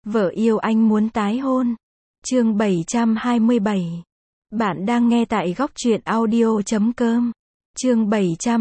Vợ yêu anh muốn tái hôn. Chương 727. Bạn đang nghe tại góc truyện audio.com. Chương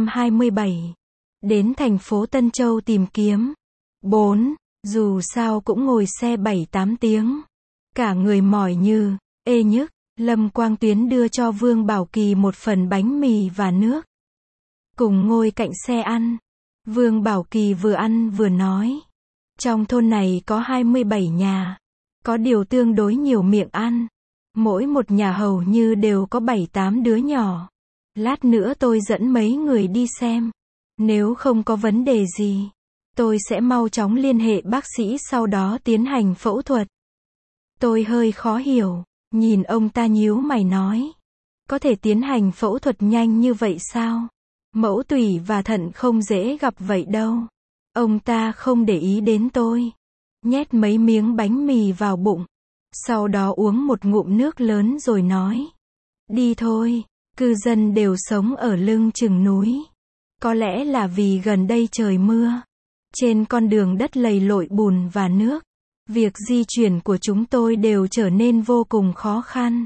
727. Đến thành phố Tân Châu tìm kiếm. 4. Dù sao cũng ngồi xe 7-8 tiếng. Cả người mỏi như, ê nhức. Lâm Quang Tuyến đưa cho Vương Bảo Kỳ một phần bánh mì và nước. Cùng ngồi cạnh xe ăn. Vương Bảo Kỳ vừa ăn vừa nói. Trong thôn này có 27 nhà. Có điều tương đối nhiều miệng ăn. Mỗi một nhà hầu như đều có 7-8 đứa nhỏ. Lát nữa tôi dẫn mấy người đi xem. Nếu không có vấn đề gì, tôi sẽ mau chóng liên hệ bác sĩ sau đó tiến hành phẫu thuật. Tôi hơi khó hiểu, nhìn ông ta nhíu mày nói. Có thể tiến hành phẫu thuật nhanh như vậy sao? Mẫu tủy và thận không dễ gặp vậy đâu. Ông ta không để ý đến tôi. Nhét mấy miếng bánh mì vào bụng. Sau đó uống một ngụm nước lớn rồi nói. Đi thôi, cư dân đều sống ở lưng chừng núi. Có lẽ là vì gần đây trời mưa. Trên con đường đất lầy lội bùn và nước. Việc di chuyển của chúng tôi đều trở nên vô cùng khó khăn.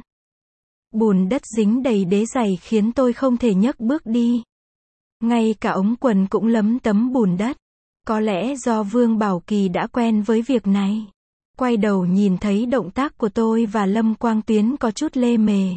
Bùn đất dính đầy đế giày khiến tôi không thể nhấc bước đi. Ngay cả ống quần cũng lấm tấm bùn đất. Có lẽ do Vương Bảo Kỳ đã quen với việc này. Quay đầu nhìn thấy động tác của tôi và Lâm Quang Tuyến có chút lê mề.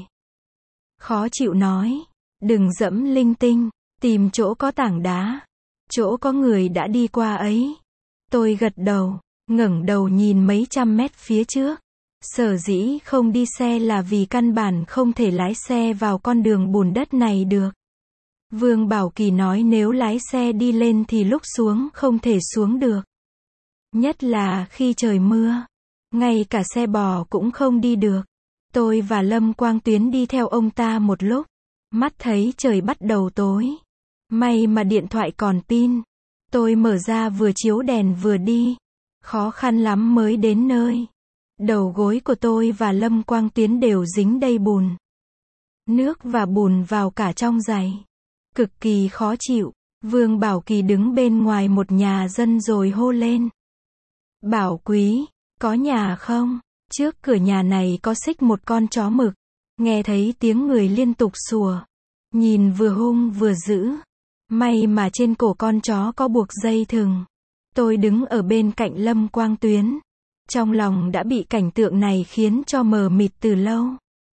Khó chịu nói. Đừng dẫm linh tinh. Tìm chỗ có tảng đá. Chỗ có người đã đi qua ấy. Tôi gật đầu. Ngẩng đầu nhìn mấy trăm mét phía trước. Sở dĩ không đi xe là vì căn bản không thể lái xe vào con đường bùn đất này được. Vương Bảo Kỳ nói nếu lái xe đi lên thì lúc xuống không thể xuống được. Nhất là khi trời mưa. Ngay cả xe bò cũng không đi được. Tôi và Lâm Quang Tuyến đi theo ông ta một lúc. Mắt thấy trời bắt đầu tối. May mà điện thoại còn pin. Tôi mở ra vừa chiếu đèn vừa đi. Khó khăn lắm mới đến nơi. Đầu gối của tôi và Lâm Quang Tuyến đều dính đầy bùn. Nước và bùn vào cả trong giày. Cực kỳ khó chịu. Vương Bảo Kỳ đứng bên ngoài một nhà dân rồi hô lên. Bảo Quý, có nhà không? Trước cửa nhà này có xích một con chó mực. Nghe thấy tiếng người liên tục sủa. Nhìn vừa hung vừa dữ. May mà trên cổ con chó có buộc dây thừng. Tôi đứng ở bên cạnh Lâm Quang Tuyến. Trong lòng đã bị cảnh tượng này khiến cho mờ mịt từ lâu.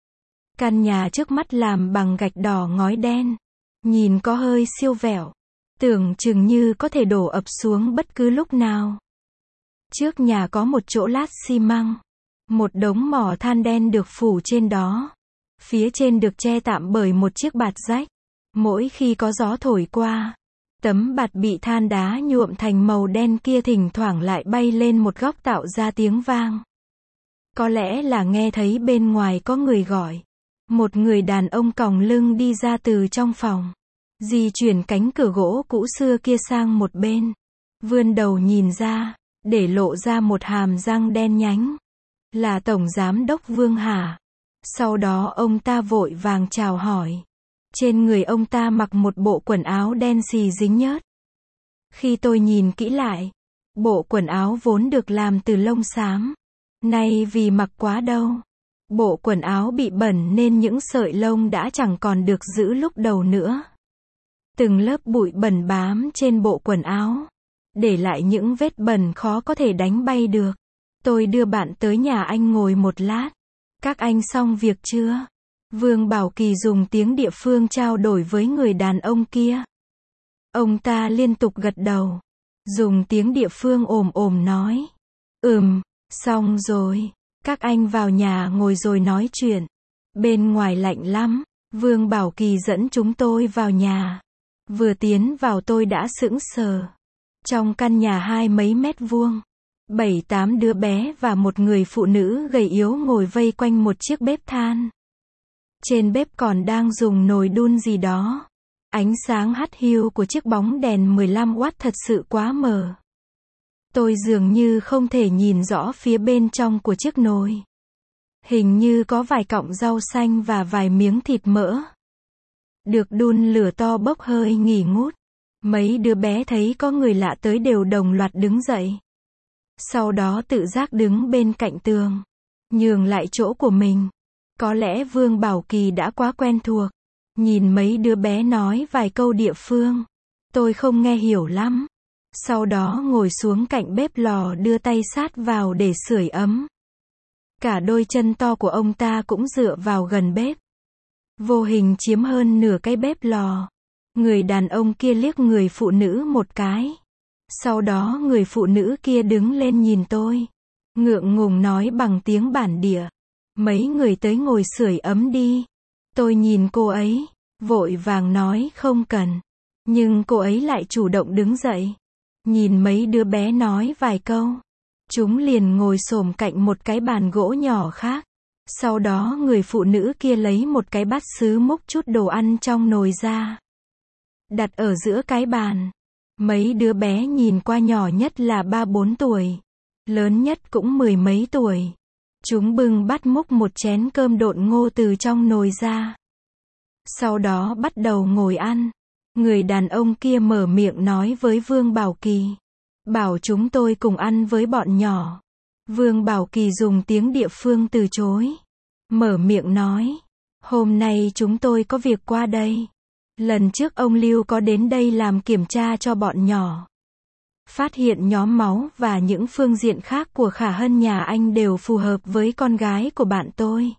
Căn nhà trước mắt làm bằng gạch đỏ ngói đen. Nhìn có hơi siêu vẹo. Tưởng chừng như có thể đổ ập xuống bất cứ lúc nào. Trước nhà có một chỗ lát xi măng. Một đống mỏ than đen được phủ trên đó. Phía trên được che tạm bởi một chiếc bạt rách. Mỗi khi có gió thổi qua, tấm bạt bị than đá nhuộm thành màu đen kia thỉnh thoảng lại bay lên một góc tạo ra tiếng vang. Có lẽ là nghe thấy bên ngoài có người gọi. Một người đàn ông còng lưng đi ra từ trong phòng. Di chuyển cánh cửa gỗ cũ xưa kia sang một bên. Vươn đầu nhìn ra, để lộ ra một hàm răng đen nhánh. Là Tổng Giám đốc Vương Hà. Sau đó ông ta vội vàng chào hỏi. Trên người ông ta mặc một bộ quần áo đen xì dính nhớt. Khi tôi nhìn kỹ lại, bộ quần áo vốn được làm từ lông xám. Nay vì mặc quá đâu. Bộ quần áo bị bẩn nên những sợi lông đã chẳng còn được giữ lúc đầu nữa. Từng lớp bụi bẩn bám trên bộ quần áo. Để lại những vết bẩn khó có thể đánh bay được. Tôi đưa bạn tới nhà anh ngồi một lát. Các anh xong việc chưa? Vương Bảo Kỳ dùng tiếng địa phương trao đổi với người đàn ông kia. Ông ta liên tục gật đầu. Dùng tiếng địa phương ồm nói. Xong rồi. Các anh vào nhà ngồi rồi nói chuyện. Bên ngoài lạnh lắm. Vương Bảo Kỳ dẫn chúng tôi vào nhà. Vừa tiến vào tôi đã sững sờ. Trong căn nhà 20 mấy mét vuông. 7-8 đứa bé và một người phụ nữ gầy yếu ngồi vây quanh một chiếc bếp than. Trên bếp còn đang dùng nồi đun gì đó. Ánh sáng hắt hiu của chiếc bóng đèn 15W thật sự quá mờ. Tôi dường như không thể nhìn rõ phía bên trong của chiếc nồi. Hình như có vài cọng rau xanh và vài miếng thịt mỡ. Được đun lửa to bốc hơi nghi ngút. Mấy đứa bé thấy có người lạ tới đều đồng loạt đứng dậy. Sau đó tự giác đứng bên cạnh tường, nhường lại chỗ của mình. Có lẽ Vương Bảo Kỳ đã quá quen thuộc. Nhìn mấy đứa bé nói vài câu địa phương. Tôi không nghe hiểu lắm. Sau đó ngồi xuống cạnh bếp lò đưa tay sát vào để sưởi ấm. Cả đôi chân to của ông ta cũng dựa vào gần bếp. Vô hình chiếm hơn nửa cái bếp lò. Người đàn ông kia liếc người phụ nữ một cái. Sau đó người phụ nữ kia đứng lên nhìn tôi. Ngượng ngùng nói bằng tiếng bản địa. Mấy người tới ngồi sưởi ấm đi. Tôi nhìn cô ấy, vội vàng nói không cần. Nhưng cô ấy lại chủ động đứng dậy. Nhìn mấy đứa bé nói vài câu. Chúng liền ngồi xổm cạnh một cái bàn gỗ nhỏ khác. Sau đó người phụ nữ kia lấy một cái bát sứ múc chút đồ ăn trong nồi ra. Đặt ở giữa cái bàn. Mấy đứa bé nhìn qua nhỏ nhất là 3-4 tuổi. Lớn nhất cũng 10 mấy tuổi. Chúng bưng bát múc một chén cơm độn ngô từ trong nồi ra. Sau đó bắt đầu ngồi ăn. Người đàn ông kia mở miệng nói với Vương Bảo Kỳ. Bảo chúng tôi cùng ăn với bọn nhỏ. Vương Bảo Kỳ dùng tiếng địa phương từ chối. Mở miệng nói. Hôm nay chúng tôi có việc qua đây. Lần trước ông Lưu có đến đây làm kiểm tra cho bọn nhỏ. Phát hiện nhóm máu và những phương diện khác của Khả Hân nhà anh đều phù hợp với con gái của bạn tôi.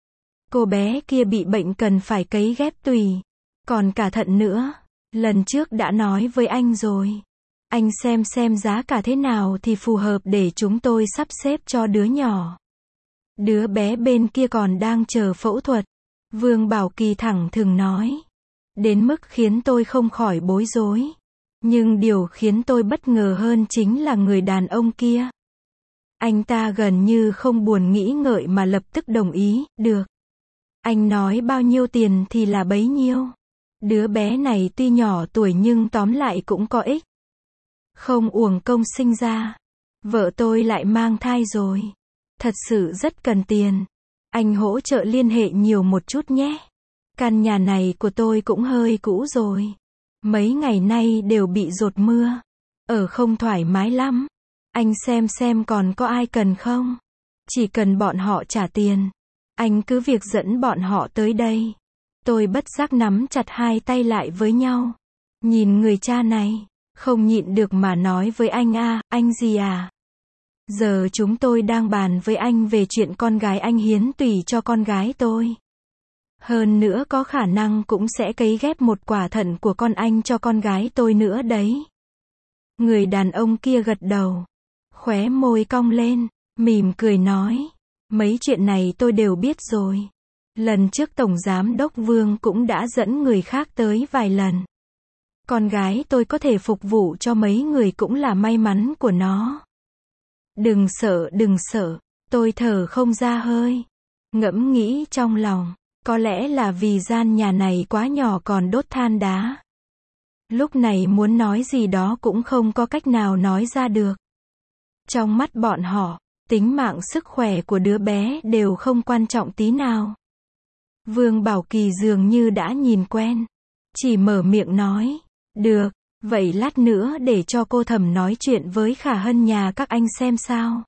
Cô bé kia bị bệnh cần phải cấy ghép tùy. Còn cả thận nữa. Lần trước đã nói với anh rồi. Anh xem giá cả thế nào thì phù hợp để chúng tôi sắp xếp cho đứa nhỏ. Đứa bé bên kia còn đang chờ phẫu thuật. Vương Bảo Kỳ thẳng thừng nói. Đến mức khiến tôi không khỏi bối rối. Nhưng điều khiến tôi bất ngờ hơn chính là người đàn ông kia. Anh ta gần như không buồn nghĩ ngợi mà lập tức đồng ý, được. Anh nói bao nhiêu tiền thì là bấy nhiêu. Đứa bé này tuy nhỏ tuổi nhưng tóm lại cũng có ích. Không uổng công sinh ra. Vợ tôi lại mang thai rồi. Thật sự rất cần tiền. Anh hỗ trợ liên hệ nhiều một chút nhé. Căn nhà này của tôi cũng hơi cũ rồi. Mấy ngày nay đều bị dột mưa. Ở không thoải mái lắm. Anh xem còn có ai cần không? Chỉ cần bọn họ trả tiền. Anh cứ việc dẫn bọn họ tới đây. Tôi bất giác nắm chặt hai tay lại với nhau. Nhìn người cha này. Không nhịn được mà nói với anh anh gì à? Giờ chúng tôi đang bàn với anh về chuyện con gái anh hiến tùy cho con gái tôi. Hơn nữa có khả năng cũng sẽ cấy ghép một quả thận của con anh cho con gái tôi nữa đấy. Người đàn ông kia gật đầu. Khóe môi cong lên, mỉm cười nói. Mấy chuyện này tôi đều biết rồi. Lần trước Tổng Giám Đốc Vương cũng đã dẫn người khác tới vài lần. Con gái tôi có thể phục vụ cho mấy người cũng là may mắn của nó. Đừng sợ, tôi thở không ra hơi. Ngẫm nghĩ trong lòng, có lẽ là vì gian nhà này quá nhỏ còn đốt than đá. Lúc này muốn nói gì đó cũng không có cách nào nói ra được. Trong mắt bọn họ, tính mạng sức khỏe của đứa bé đều không quan trọng tí nào. Vương Bảo Kỳ dường như đã nhìn quen. Chỉ mở miệng nói. Được, vậy lát nữa để cho cô Thẩm nói chuyện với Khả Hân nhà các anh xem sao.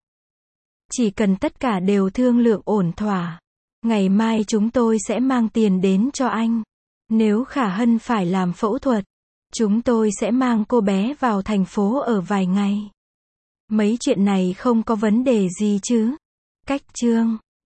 Chỉ cần tất cả đều thương lượng ổn thỏa. Ngày mai chúng tôi sẽ mang tiền đến cho anh. Nếu Khả Hân phải làm phẫu thuật, chúng tôi sẽ mang cô bé vào thành phố ở vài ngày. Mấy chuyện này không có vấn đề gì chứ? Cách chương